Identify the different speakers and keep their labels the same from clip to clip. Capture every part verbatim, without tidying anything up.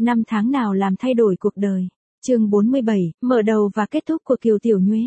Speaker 1: Năm tháng nào làm thay đổi cuộc đời. Chương bốn mươi bảy, mở đầu và kết thúc của Kiều Tiểu Nhuế.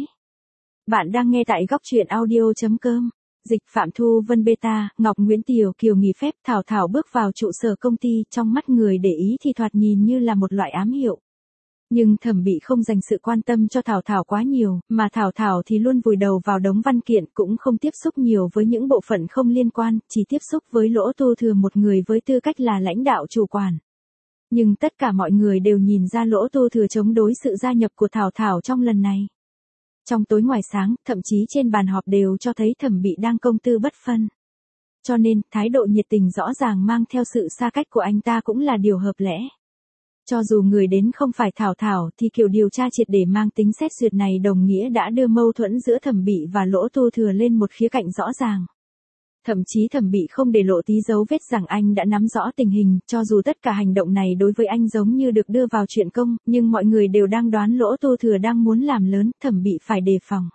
Speaker 1: Bạn đang nghe tại góc truyện audio chấm com. Dịch Phạm Thu Vân Beta, Ngọc Nguyễn Tiểu Kiều nghỉ phép Thảo Thảo bước vào trụ sở công ty, trong mắt người để ý thì thoạt nhìn như là một loại ám hiệu. Nhưng Thẩm Bị không dành sự quan tâm cho Thảo Thảo quá nhiều, mà Thảo Thảo thì luôn vùi đầu vào đống văn kiện, cũng không tiếp xúc nhiều với những bộ phận không liên quan, chỉ tiếp xúc với Lỗ Tu Thừa, một người với tư cách là lãnh đạo chủ quản. Nhưng tất cả mọi người đều nhìn ra Lỗ Tu Thừa chống đối sự gia nhập của Thảo Thảo trong lần này. Trong tối ngoài sáng, thậm chí trên bàn họp đều cho thấy Thẩm Bị đang công tư bất phân. Cho nên, thái độ nhiệt tình rõ ràng mang theo sự xa cách của anh ta cũng là điều hợp lẽ. Cho dù người đến không phải Thảo Thảo thì kiểu điều tra triệt để mang tính xét duyệt này đồng nghĩa đã đưa mâu thuẫn giữa Thẩm Bị và Lỗ Tu Thừa lên một khía cạnh rõ ràng. Thậm chí Thẩm Bị không để lộ tí dấu vết rằng anh đã nắm rõ tình hình, cho dù tất cả hành động này đối với anh giống như được đưa vào chuyện công, nhưng mọi người đều đang đoán Lỗ Tu Thừa đang muốn làm lớn, Thẩm Bị phải đề phòng.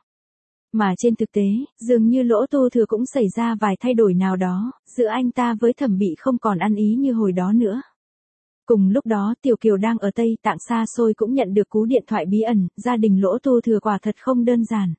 Speaker 1: Mà trên thực tế, dường như Lỗ Tu Thừa cũng xảy ra vài thay đổi nào đó, giữa anh ta với Thẩm Bị không còn ăn ý như hồi đó nữa. Cùng lúc đó, Tiểu Kiều đang ở Tây Tạng xa xôi cũng nhận được cú điện thoại bí ẩn, gia đình Lỗ Tu Thừa quả thật không đơn giản.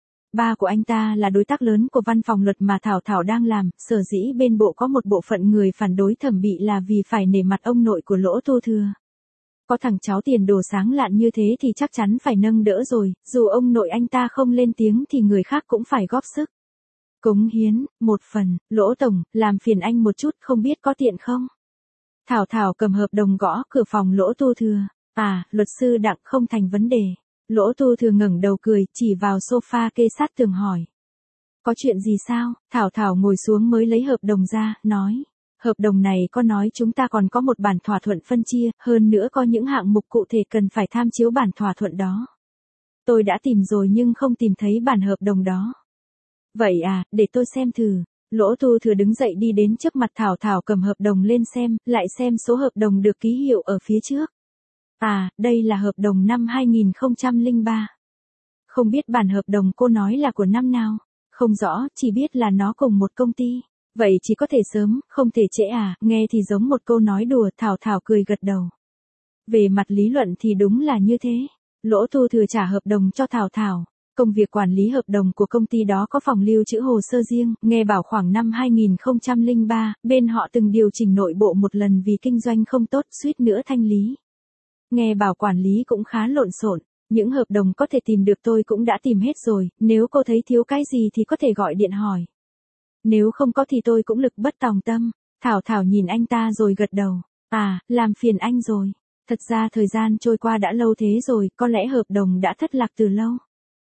Speaker 1: Ba của anh ta là đối tác lớn của văn phòng luật mà Thảo Thảo đang làm, sở dĩ bên bộ có một bộ phận người phản đối Thẩm Bị là vì phải nể mặt ông nội của Lỗ Tu Thừa. Có thằng cháu tiền đồ sáng lạn như thế thì chắc chắn phải nâng đỡ rồi, dù ông nội anh ta không lên tiếng thì người khác cũng phải góp sức. Cống hiến, một phần, Lỗ Tổng, làm phiền anh một chút không biết có tiện không? Thảo Thảo cầm hợp đồng gõ cửa phòng Lỗ Tu Thừa. À, luật sư Đặng, không thành vấn đề. Lỗ Tu Thừa ngẩng đầu cười, chỉ vào sofa kê sát tường hỏi. Có chuyện gì sao? Thảo Thảo ngồi xuống mới lấy hợp đồng ra, nói. Hợp đồng này có nói chúng ta còn có một bản thỏa thuận phân chia, hơn nữa có những hạng mục cụ thể cần phải tham chiếu bản thỏa thuận đó. Tôi đã tìm rồi nhưng không tìm thấy bản hợp đồng đó. Vậy à, để tôi xem thử. Lỗ Tu Thừa đứng dậy đi đến trước mặt Thảo Thảo cầm hợp đồng lên xem, lại xem số hợp đồng được ký hiệu ở phía trước. À, đây là hợp đồng năm hai nghìn không trăm lẻ ba. Không biết bản hợp đồng cô nói là của năm nào? Không rõ, chỉ biết là nó cùng một công ty. Vậy chỉ có thể sớm, không thể trễ à, nghe thì giống một câu nói đùa, Thảo Thảo cười gật đầu. Về mặt lý luận thì đúng là như thế. Lỗ Tu Thừa trả hợp đồng cho Thảo Thảo. Công việc quản lý hợp đồng của công ty đó có phòng lưu trữ hồ sơ riêng, nghe bảo khoảng năm hai nghìn không trăm lẻ ba, bên họ từng điều chỉnh nội bộ một lần vì kinh doanh không tốt, suýt nữa thanh lý. Nghe bảo quản lý cũng khá lộn xộn, những hợp đồng có thể tìm được tôi cũng đã tìm hết rồi, nếu cô thấy thiếu cái gì thì có thể gọi điện hỏi. Nếu không có thì tôi cũng lực bất tòng tâm. Thảo Thảo nhìn anh ta rồi gật đầu. À, làm phiền anh rồi. Thật ra thời gian trôi qua đã lâu thế rồi, có lẽ hợp đồng đã thất lạc từ lâu.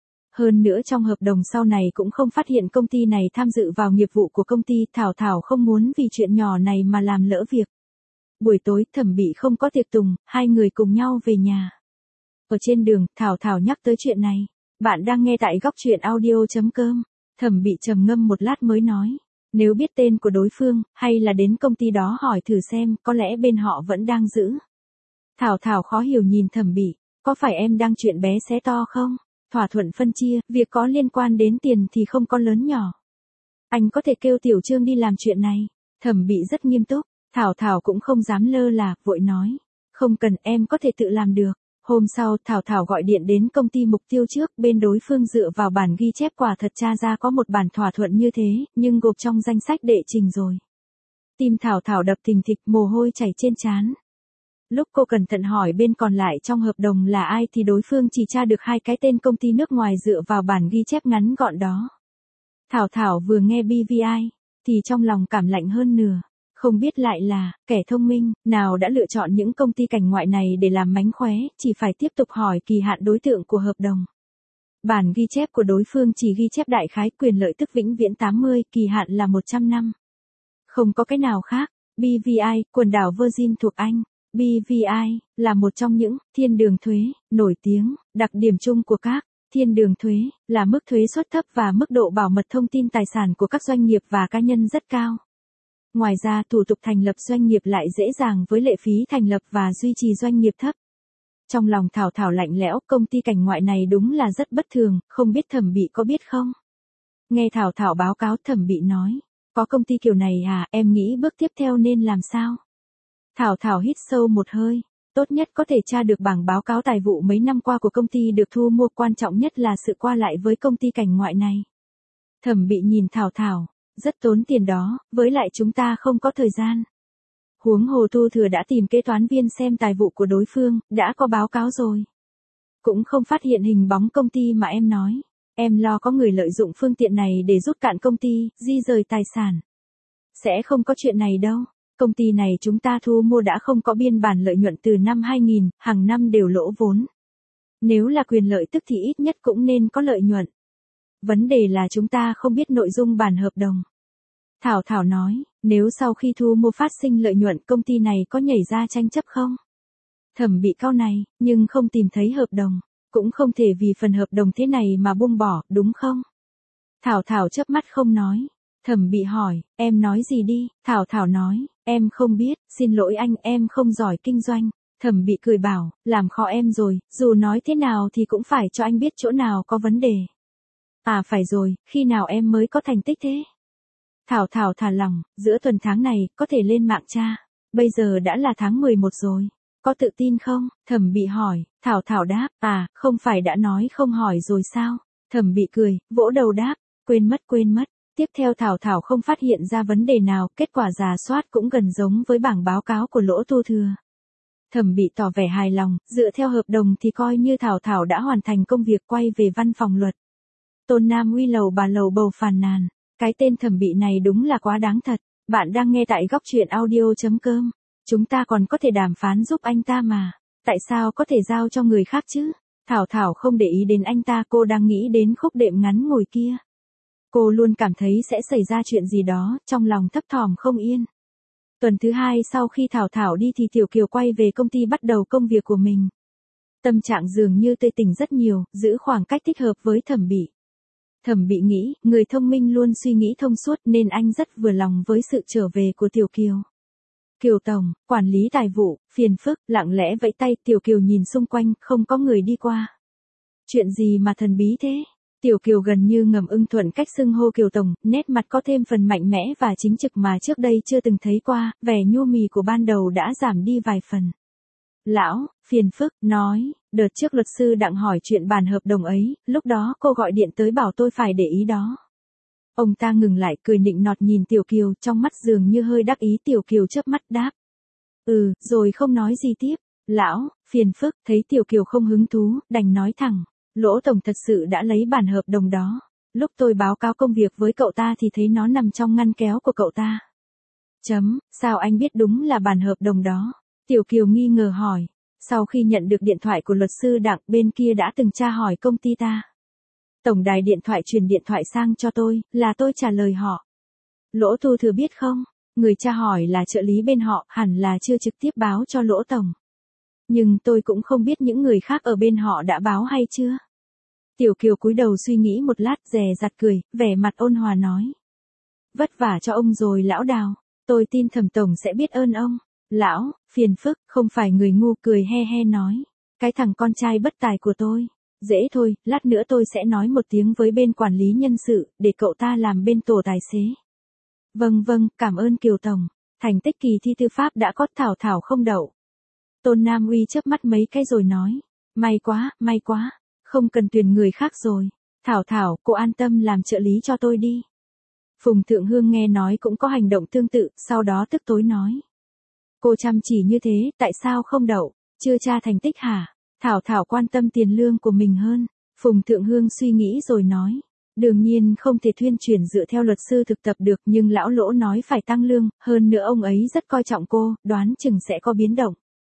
Speaker 1: Hơn nữa trong hợp đồng sau này cũng không phát hiện công ty này tham dự vào nghiệp vụ của công ty, Thảo Thảo không muốn vì chuyện nhỏ này mà làm lỡ việc. Buổi tối, Thẩm Bị không có tiệc tùng, hai người cùng nhau về nhà. Ở trên đường, Thảo Thảo nhắc tới chuyện này. Bạn đang nghe tại góc truyện audio chấm com. Thẩm Bị trầm ngâm một lát mới nói. Nếu biết tên của đối phương, hay là đến công ty đó hỏi thử xem, có lẽ bên họ vẫn đang giữ. Thảo Thảo khó hiểu nhìn Thẩm Bị. Có phải em đang chuyện bé xé to không? Thỏa thuận phân chia, việc có liên quan đến tiền thì không có lớn nhỏ. Anh có thể kêu Tiểu Trương đi làm chuyện này. Thẩm Bị rất nghiêm túc. Thảo Thảo cũng không dám lơ là, vội nói. Không cần, em có thể tự làm được. Hôm sau, Thảo Thảo gọi điện đến công ty mục tiêu trước, bên đối phương dựa vào bản ghi chép quả thật tra ra có một bản thỏa thuận như thế, nhưng gộp trong danh sách đệ trình rồi. Tim Thảo Thảo đập thình thịch, mồ hôi chảy trên trán. Lúc cô cẩn thận hỏi bên còn lại trong hợp đồng là ai thì đối phương chỉ tra được hai cái tên công ty nước ngoài dựa vào bản ghi chép ngắn gọn đó. Thảo Thảo vừa nghe bê vê i, thì trong lòng cảm lạnh hơn nửa. Không biết lại là, kẻ thông minh, nào đã lựa chọn những công ty cảnh ngoại này để làm mánh khóe, chỉ phải tiếp tục hỏi kỳ hạn đối tượng của hợp đồng. Bản ghi chép của đối phương chỉ ghi chép đại khái quyền lợi tức vĩnh viễn tám mươi, kỳ hạn là một trăm năm. Không có cái nào khác, bê vê i, quần đảo Virgin thuộc Anh. bê vê i là một trong những thiên đường thuế nổi tiếng, đặc điểm chung của các thiên đường thuế là mức thuế suất thấp và mức độ bảo mật thông tin tài sản của các doanh nghiệp và cá nhân rất cao. Ngoài ra, thủ tục thành lập doanh nghiệp lại dễ dàng với lệ phí thành lập và duy trì doanh nghiệp thấp. Trong lòng Thảo Thảo lạnh lẽo, công ty cảnh ngoại này đúng là rất bất thường, không biết Thẩm Bị có biết không? Nghe Thảo Thảo báo cáo, Thẩm Bị nói, có công ty kiểu này à, em nghĩ bước tiếp theo nên làm sao? Thảo Thảo hít sâu một hơi, Tốt nhất có thể tra được bảng báo cáo tài vụ mấy năm qua của công ty được thu mua, quan trọng nhất là sự qua lại với công ty cảnh ngoại này. Thẩm Bị nhìn Thảo Thảo, rất tốn tiền đó, với lại chúng ta không có thời gian. Huống hồ Tu Thừa đã tìm kế toán viên xem tài vụ của đối phương, đã có báo cáo rồi. Cũng không phát hiện hình bóng công ty mà em nói. Em lo có người lợi dụng phương tiện này để rút cạn công ty, di rời tài sản. Sẽ không có chuyện này đâu. Công ty này chúng ta thu mua đã không có biên bản lợi nhuận từ năm hai nghìn, hàng năm đều lỗ vốn. Nếu là quyền lợi tức thì ít nhất cũng nên có lợi nhuận. Vấn đề là chúng ta không biết nội dung bản hợp đồng. Thảo Thảo nói, nếu sau khi thu mua phát sinh lợi nhuận công ty này có nhảy ra tranh chấp không? Thẩm Bị cau này, nhưng không tìm thấy hợp đồng. Cũng không thể vì phần hợp đồng thế này mà buông bỏ, đúng không? Thảo Thảo chớp mắt không nói. Thẩm Bị hỏi, em nói gì đi? Thảo Thảo nói, em không biết, xin lỗi anh, em không giỏi kinh doanh. Thẩm Bị cười bảo, làm khó em rồi, dù nói thế nào thì cũng phải cho anh biết chỗ nào có vấn đề. À phải rồi, khi nào em mới có thành tích thế? Thảo Thảo thả lỏng, giữa tuần tháng này, có thể lên mạng tra. Bây giờ đã là tháng mười một rồi. Có tự tin không? Thẩm Bị hỏi. Thảo Thảo đáp, à, không phải đã nói không hỏi rồi sao? Thẩm Bị cười, vỗ đầu đáp, quên mất quên mất. Tiếp theo Thảo Thảo không phát hiện ra vấn đề nào, kết quả rà soát cũng gần giống với bảng báo cáo của Lỗ Tu Thừa. Thẩm Bị tỏ vẻ hài lòng, dựa theo hợp đồng thì coi như Thảo Thảo đã hoàn thành công việc, quay về văn phòng luật. Tôn Nam Uy lầu bà lầu bầu phàn nàn, cái tên Thẩm Bị này đúng là quá đáng thật. Bạn đang nghe tại góc truyện audio chấm com. Chúng ta còn có thể đàm phán giúp anh ta mà. Tại sao có thể giao cho người khác chứ? Thảo Thảo không để ý đến anh ta, cô đang nghĩ đến khúc đệm ngắn ngồi kia. Cô luôn cảm thấy sẽ xảy ra chuyện gì đó, trong lòng thấp thỏm không yên. Tuần thứ hai sau khi Thảo Thảo đi thì Tiểu Kiều quay về công ty bắt đầu công việc của mình. Tâm trạng dường như tươi tỉnh rất nhiều, giữ khoảng cách thích hợp với Thẩm Bị. Thẩm Bị nghĩ, người thông minh luôn suy nghĩ thông suốt nên anh rất vừa lòng với sự trở về của Tiểu Kiều. Kiều Tổng, quản lý tài vụ, phiền phức, lặng lẽ vẫy tay. Tiểu Kiều nhìn xung quanh, không có người đi qua. Chuyện gì mà thần bí thế? Tiểu Kiều gần như ngầm ưng thuận cách xưng hô Kiều Tổng, nét mặt có thêm phần mạnh mẽ và chính trực mà trước đây chưa từng thấy qua, vẻ nhu mì của ban đầu đã giảm đi vài phần. Lão, phiền phức, nói, đợt trước luật sư Đặng hỏi chuyện bản hợp đồng ấy, lúc đó cô gọi điện tới bảo tôi phải để ý đó. Ông ta ngừng lại, cười nịnh nọt nhìn Tiểu Kiều, trong mắt dường như hơi đắc ý. Tiểu Kiều chớp mắt đáp. Ừ, rồi không nói gì tiếp. Lão, phiền phức, thấy Tiểu Kiều không hứng thú, đành nói thẳng. Lỗ Tổng thật sự đã lấy bản hợp đồng đó. Lúc tôi báo cáo công việc với cậu ta thì thấy nó nằm trong ngăn kéo của cậu ta. Chấm, sao anh biết đúng là bản hợp đồng đó? Tiểu Kiều nghi ngờ hỏi. Sau khi nhận được điện thoại của luật sư Đặng, bên kia đã từng tra hỏi công ty ta. Tổng đài điện thoại truyền điện thoại sang cho tôi, là tôi trả lời họ. Lỗ Tu Thừa biết không? Người tra hỏi là trợ lý bên họ, hẳn là chưa trực tiếp báo cho Lỗ Tổng. Nhưng tôi cũng không biết những người khác ở bên họ đã báo hay chưa. Tiểu Kiều cúi đầu suy nghĩ một lát, dè dặt cười, vẻ mặt ôn hòa nói. Vất vả cho ông rồi lão Đào, tôi tin Thẩm Tổng sẽ biết ơn ông. Lão, phiền phức, không phải người ngu, cười he he nói. Cái thằng con trai bất tài của tôi. Dễ thôi, lát nữa tôi sẽ nói một tiếng với bên quản lý nhân sự, để cậu ta làm bên tổ tài xế. Vâng vâng, cảm ơn Kiều Tổng. Thành tích kỳ thi tư pháp đã có. Thảo Thảo không đậu. Tôn Nam Uy chớp mắt mấy cái rồi nói. May quá, may quá. Không cần tuyển người khác rồi. Thảo Thảo, cô an tâm làm trợ lý cho tôi đi. Phùng Thượng Hương nghe nói cũng có hành động tương tự, sau đó tức tối nói. Cô chăm chỉ như thế, tại sao không đậu? Chưa tra thành tích hả? Thảo Thảo quan tâm tiền lương của mình hơn. Phùng Thượng Hương suy nghĩ rồi nói. Đương nhiên không thể thuyên chuyển dựa theo luật sư thực tập được, nhưng lão Lỗ nói phải tăng lương, hơn nữa ông ấy rất coi trọng cô, đoán chừng sẽ có biến động.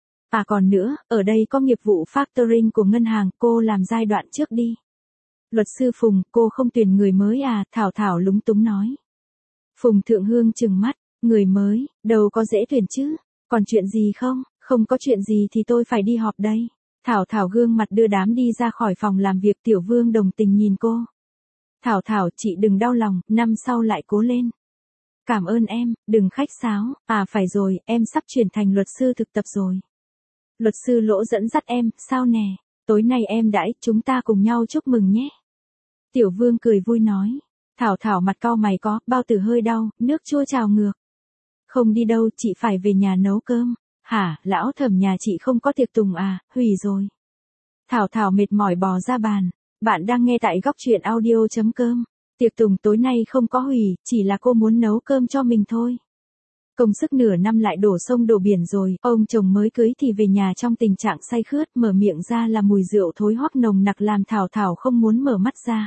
Speaker 1: À còn nữa, ở đây có nghiệp vụ factoring của ngân hàng, cô làm giai đoạn trước đi. Luật sư Phùng, cô không tuyển người mới à? Thảo Thảo lúng túng nói. Phùng Thượng Hương trừng mắt, người mới, đâu có dễ tuyển chứ, còn chuyện gì không? Không có chuyện gì thì tôi phải đi họp đây. Thảo Thảo gương mặt đưa đám đi ra khỏi phòng làm việc. Tiểu Vương đồng tình nhìn cô. Thảo Thảo, chị đừng đau lòng, năm sau lại cố lên. Cảm ơn em, đừng khách sáo. À phải rồi, em sắp chuyển thành luật sư thực tập rồi. Luật sư Lỗ dẫn dắt em, sao nè? Tối nay em đãi, chúng ta cùng nhau chúc mừng nhé. Tiểu Vương cười vui nói. Thảo Thảo mặt cau mày, có bao tử hơi đau, nước chua trào ngược. Không đi đâu, chị phải về nhà nấu cơm. Hả, lão Thẩm nhà chị không có tiệc tùng à, hủy rồi. Thảo Thảo mệt mỏi bò ra bàn. Bạn đang nghe tại góc truyện audio.com. Tiệc tùng tối nay không có hủy, chỉ là cô muốn nấu cơm cho mình thôi. Công sức nửa năm lại đổ sông đổ biển rồi, ông chồng mới cưới thì về nhà trong tình trạng say khướt, mở miệng ra là mùi rượu thối hoắc nồng nặc làm Thảo Thảo không muốn mở mắt ra.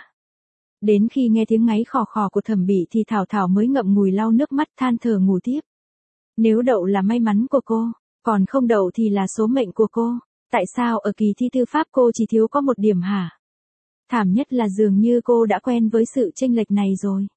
Speaker 1: Đến khi nghe tiếng ngáy khò khò của Thẩm Bị thì Thảo Thảo mới ngậm ngùi lau nước mắt than thở ngủ tiếp. Nếu đậu là may mắn của cô, còn không đậu thì là số mệnh của cô. Tại sao ở kỳ thi tư pháp cô chỉ thiếu có một điểm hả? Thảm nhất là dường như cô đã quen với sự chênh lệch này rồi.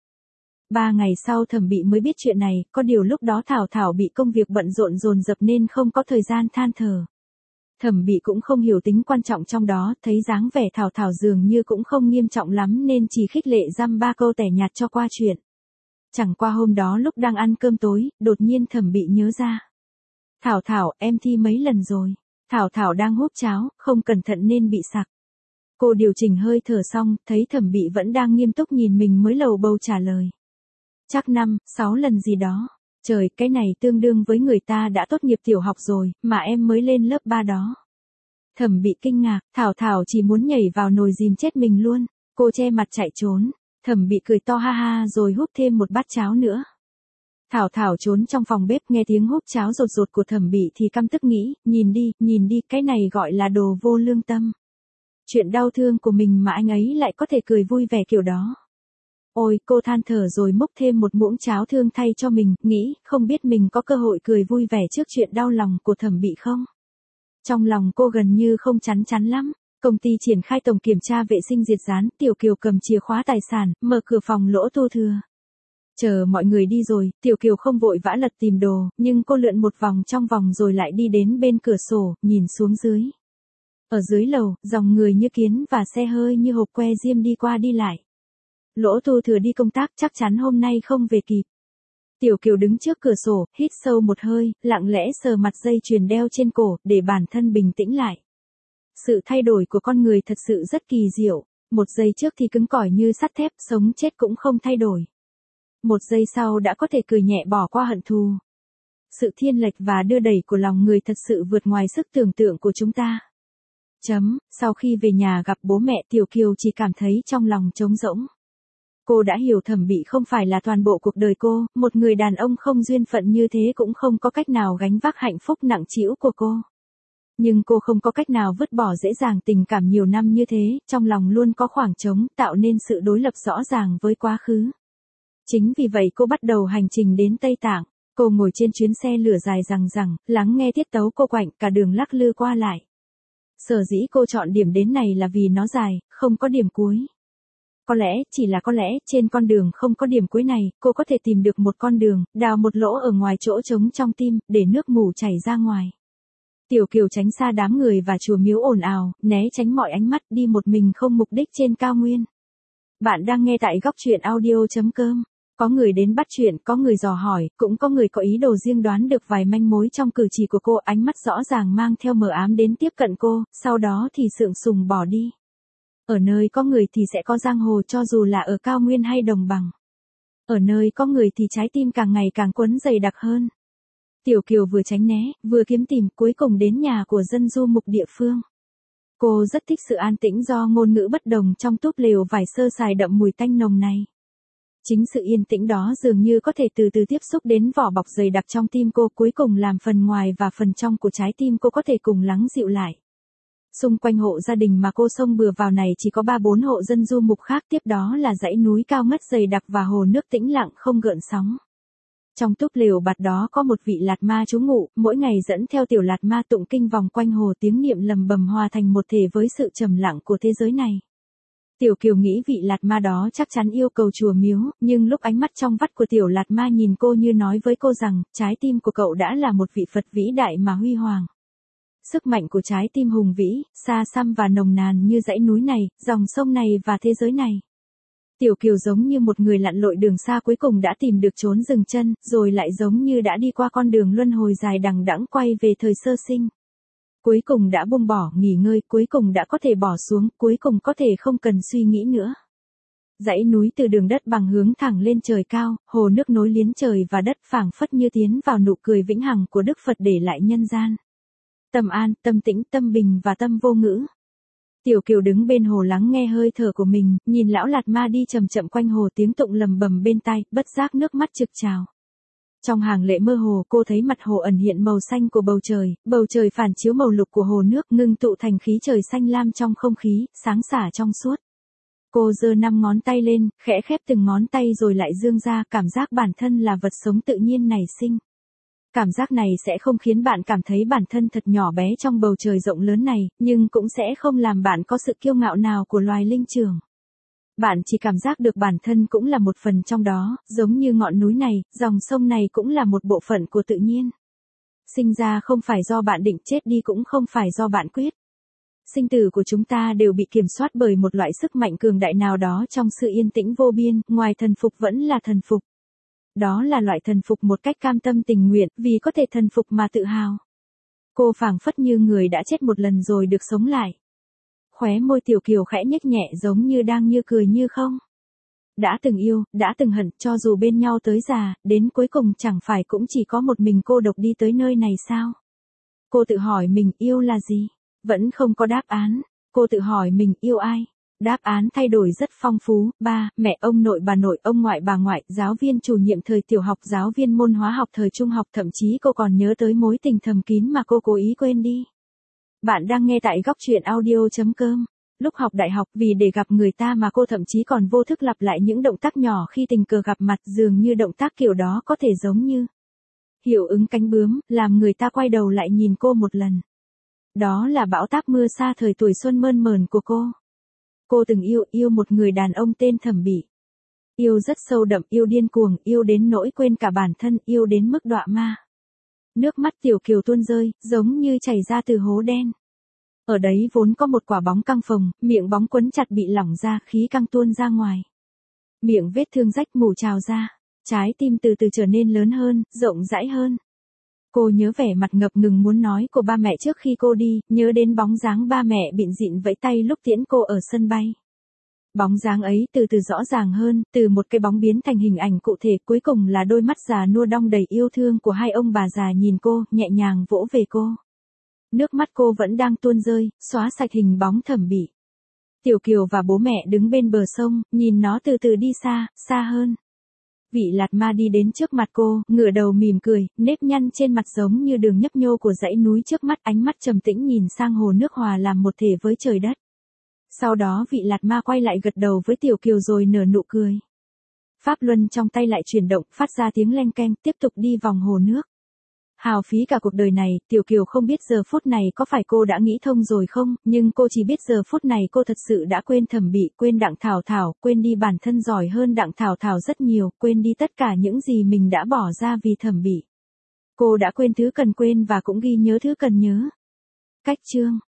Speaker 1: Ba ngày sau Thẩm Bị mới biết chuyện này, có điều lúc đó Thảo Thảo bị công việc bận rộn dồn dập nên không có thời gian than thở. Thẩm Bị cũng không hiểu tính quan trọng trong đó, thấy dáng vẻ Thảo Thảo dường như cũng không nghiêm trọng lắm nên chỉ khích lệ dăm ba câu tẻ nhạt cho qua chuyện. Chẳng qua hôm đó lúc đang ăn cơm tối, đột nhiên Thẩm Bị nhớ ra. Thảo Thảo, em thi mấy lần rồi? Thảo Thảo đang húp cháo, không cẩn thận nên bị sặc. Cô điều chỉnh hơi thở xong, thấy Thẩm Bị vẫn đang nghiêm túc nhìn mình mới lầu bầu trả lời. Chắc năm, sáu lần gì đó. Trời, cái này tương đương với người ta đã tốt nghiệp tiểu học rồi, mà em mới lên lớp ba đó. Thẩm Bị kinh ngạc, Thảo Thảo chỉ muốn nhảy vào nồi dìm chết mình luôn. Cô che mặt chạy trốn. Thẩm Bị cười to ha ha rồi húp thêm một bát cháo nữa. Thảo Thảo trốn trong phòng bếp nghe tiếng húp cháo rột rột của Thẩm Bị thì căm tức nghĩ, nhìn đi, nhìn đi, cái này gọi là đồ vô lương tâm. Chuyện đau thương của mình mà anh ấy lại có thể cười vui vẻ kiểu đó. Ôi, cô than thở rồi múc thêm một muỗng cháo thương thay cho mình, nghĩ, không biết mình có cơ hội cười vui vẻ trước chuyện đau lòng của Thẩm Bị không? Trong lòng cô gần như không chắn chắn lắm. Công ty triển khai tổng kiểm tra vệ sinh diệt rán, Tiểu Kiều cầm chìa khóa tài sản, mở cửa phòng Lỗ Tu Thừa. Chờ mọi người đi rồi, Tiểu Kiều không vội vã lật tìm đồ, nhưng cô lượn một vòng trong vòng rồi lại đi đến bên cửa sổ, nhìn xuống dưới. Ở dưới lầu, dòng người như kiến và xe hơi như hộp que diêm đi qua đi lại. Lỗ Tu Thừa đi công tác chắc chắn hôm nay không về kịp. Tiểu Kiều đứng trước cửa sổ, hít sâu một hơi, lặng lẽ sờ mặt dây chuyền đeo trên cổ, để bản thân bình tĩnh lại. Sự thay đổi của con người thật sự rất kỳ diệu. Một giây trước thì cứng cỏi như sắt thép, sống chết cũng không thay đổi. Một giây sau đã có thể cười nhẹ bỏ qua hận thù. Sự thiên lệch và đưa đẩy của lòng người thật sự vượt ngoài sức tưởng tượng của chúng ta. Chấm, sau khi về nhà gặp bố mẹ Tiểu Kiều chỉ cảm thấy trong lòng trống rỗng. Cô đã hiểu Thẩm Bị không phải là toàn bộ cuộc đời cô, một người đàn ông không duyên phận như thế cũng không có cách nào gánh vác hạnh phúc nặng trĩu của cô. Nhưng cô không có cách nào vứt bỏ dễ dàng tình cảm nhiều năm như thế, trong lòng luôn có khoảng trống, tạo nên sự đối lập rõ ràng với quá khứ. Chính vì vậy cô bắt đầu hành trình đến Tây Tạng. Cô ngồi trên chuyến xe lửa dài dằng dằng, lắng nghe tiết tấu cô quạnh, cả đường lắc lư qua lại. Sở dĩ cô chọn điểm đến này là vì nó dài, không có điểm cuối. Có lẽ, chỉ là có lẽ, trên con đường không có điểm cuối này, cô có thể tìm được một con đường, đào một lỗ ở ngoài chỗ trống trong tim, để nước mù chảy ra ngoài. Tiểu Kiều tránh xa đám người và chùa miếu ồn ào, né tránh mọi ánh mắt, đi một mình không mục đích trên cao nguyên. Bạn đang nghe tại góc truyện audio.com. Có người đến bắt chuyện, có người dò hỏi, cũng có người có ý đồ riêng đoán được vài manh mối trong cử chỉ của cô, ánh mắt rõ ràng mang theo mờ ám đến tiếp cận cô, sau đó thì sượng sùng bỏ đi. Ở nơi có người thì sẽ có giang hồ cho dù là ở cao nguyên hay đồng bằng. Ở nơi có người thì trái tim càng ngày càng quấn dày đặc hơn. Tiểu Kiều vừa tránh né, vừa kiếm tìm, cuối cùng đến nhà của dân du mục địa phương. Cô rất thích sự an tĩnh do ngôn ngữ bất đồng trong túp lều vải sơ sài đậm mùi tanh nồng này. Chính sự yên tĩnh đó dường như có thể từ từ tiếp xúc đến vỏ bọc dày đặc trong tim cô, cuối cùng làm phần ngoài và phần trong của trái tim cô có thể cùng lắng dịu lại. Xung quanh hộ gia đình mà cô xông bừa vào này chỉ có ba bốn hộ dân du mục khác, tiếp đó là dãy núi cao ngất dày đặc và hồ nước tĩnh lặng không gợn sóng. Trong túp lều bạt đó có một vị lạt ma trú ngụ, mỗi ngày dẫn theo tiểu lạt ma tụng kinh vòng quanh hồ, tiếng niệm lầm bầm hòa thành một thể với sự trầm lặng của thế giới này. Tiểu Kiều nghĩ vị lạt ma đó chắc chắn yêu cầu chùa miếu, nhưng lúc ánh mắt trong vắt của tiểu lạt ma nhìn cô như nói với cô rằng, trái tim của cậu đã là một vị Phật vĩ đại mà huy hoàng. Sức mạnh của trái tim hùng vĩ, xa xăm và nồng nàn như dãy núi này, dòng sông này và thế giới này. Tiểu Kiều giống như một người lặn lội đường xa cuối cùng đã tìm được chốn dừng chân, rồi lại giống như đã đi qua con đường luân hồi dài đằng đẵng quay về thời sơ sinh. Cuối cùng đã buông bỏ, nghỉ ngơi, cuối cùng đã có thể bỏ xuống, cuối cùng có thể không cần suy nghĩ nữa. Dãy núi từ đường đất bằng hướng thẳng lên trời cao, hồ nước nối liền trời và đất phảng phất như tiến vào nụ cười vĩnh hằng của Đức Phật để lại nhân gian. Tâm an, tâm tĩnh, tâm bình và tâm vô ngữ. Tiểu Kiều đứng bên hồ lắng nghe hơi thở của mình, nhìn lão Lạt Ma đi chậm chậm quanh hồ tiếng tụng lầm bầm bên tai, bất giác nước mắt trực trào. Trong hàng lệ mơ hồ cô thấy mặt hồ ẩn hiện màu xanh của bầu trời, bầu trời phản chiếu màu lục của hồ nước ngưng tụ thành khí trời xanh lam trong không khí, sáng xả trong suốt. Cô giơ năm ngón tay lên, khẽ khép từng ngón tay rồi lại dương ra, cảm giác bản thân là vật sống tự nhiên nảy sinh. Cảm giác này sẽ không khiến bạn cảm thấy bản thân thật nhỏ bé trong bầu trời rộng lớn này, nhưng cũng sẽ không làm bạn có sự kiêu ngạo nào của loài linh trưởng. Bạn chỉ cảm giác được bản thân cũng là một phần trong đó, giống như ngọn núi này, dòng sông này cũng là một bộ phận của tự nhiên. Sinh ra không phải do bạn định, chết đi cũng không phải do bạn quyết. Sinh tử của chúng ta đều bị kiểm soát bởi một loại sức mạnh cường đại nào đó trong sự yên tĩnh vô biên, ngoài thần phục vẫn là thần phục. Đó là loại thần phục một cách cam tâm tình nguyện, vì có thể thần phục mà tự hào. Cô phảng phất như người đã chết một lần rồi được sống lại. Khóe môi Tiểu Kiều khẽ nhếch nhẹ giống như đang như cười như không. Đã từng yêu, đã từng hận, cho dù bên nhau tới già, đến cuối cùng chẳng phải cũng chỉ có một mình cô độc đi tới nơi này sao? Cô tự hỏi mình yêu là gì? Vẫn không có đáp án. Cô tự hỏi mình yêu ai? Đáp án thay đổi rất phong phú, ba, mẹ, ông nội, bà nội, ông ngoại, bà ngoại, giáo viên chủ nhiệm thời tiểu học, giáo viên môn hóa học thời trung học, thậm chí cô còn nhớ tới mối tình thầm kín mà cô cố ý quên đi. Bạn đang nghe tại góc truyện audio chấm com. Lúc học đại học, vì để gặp người ta mà cô thậm chí còn vô thức lặp lại những động tác nhỏ khi tình cờ gặp mặt, dường như động tác kiểu đó có thể giống như hiệu ứng cánh bướm, làm người ta quay đầu lại nhìn cô một lần. Đó là bão táp mưa xa thời tuổi xuân mơn mởn của cô. Cô từng yêu, yêu một người đàn ông tên Thẩm Bị. Yêu rất sâu đậm, yêu điên cuồng, yêu đến nỗi quên cả bản thân, yêu đến mức đọa ma. Nước mắt Tiểu Kiều tuôn rơi, giống như chảy ra từ hố đen. Ở đấy vốn có một quả bóng căng phồng, miệng bóng quấn chặt bị lỏng ra, khí căng tuôn ra ngoài. Miệng vết thương rách mủ trào ra, trái tim từ từ trở nên lớn hơn, rộng rãi hơn. Cô nhớ vẻ mặt ngập ngừng muốn nói của ba mẹ trước khi cô đi, nhớ đến bóng dáng ba mẹ bịn dịn vẫy tay lúc tiễn cô ở sân bay. Bóng dáng ấy từ từ rõ ràng hơn, từ một cái bóng biến thành hình ảnh cụ thể, cuối cùng là đôi mắt già nua đong đầy yêu thương của hai ông bà già nhìn cô, nhẹ nhàng vỗ về cô. Nước mắt cô vẫn đang tuôn rơi, xóa sạch hình bóng Thẩm Bị. Tiểu Kiều và bố mẹ đứng bên bờ sông, nhìn nó từ từ đi xa, xa hơn. Vị Lạt Ma đi đến trước mặt cô, ngửa đầu mỉm cười, nếp nhăn trên mặt giống như đường nhấp nhô của dãy núi trước mắt, ánh mắt trầm tĩnh nhìn sang hồ nước hòa làm một thể với trời đất. Sau đó vị Lạt Ma quay lại gật đầu với Tiểu Kiều rồi nở nụ cười. Pháp luân trong tay lại chuyển động, phát ra tiếng leng keng, tiếp tục đi vòng hồ nước. Hào phí cả cuộc đời này, Tiểu Kiều không biết giờ phút này có phải cô đã nghĩ thông rồi không, nhưng cô chỉ biết giờ phút này cô thật sự đã quên Thẩm Bị, quên Đặng Thảo Thảo, quên đi bản thân giỏi hơn Đặng Thảo Thảo rất nhiều, quên đi tất cả những gì mình đã bỏ ra vì Thẩm Bị. Cô đã quên thứ cần quên và cũng ghi nhớ thứ cần nhớ. Cách chương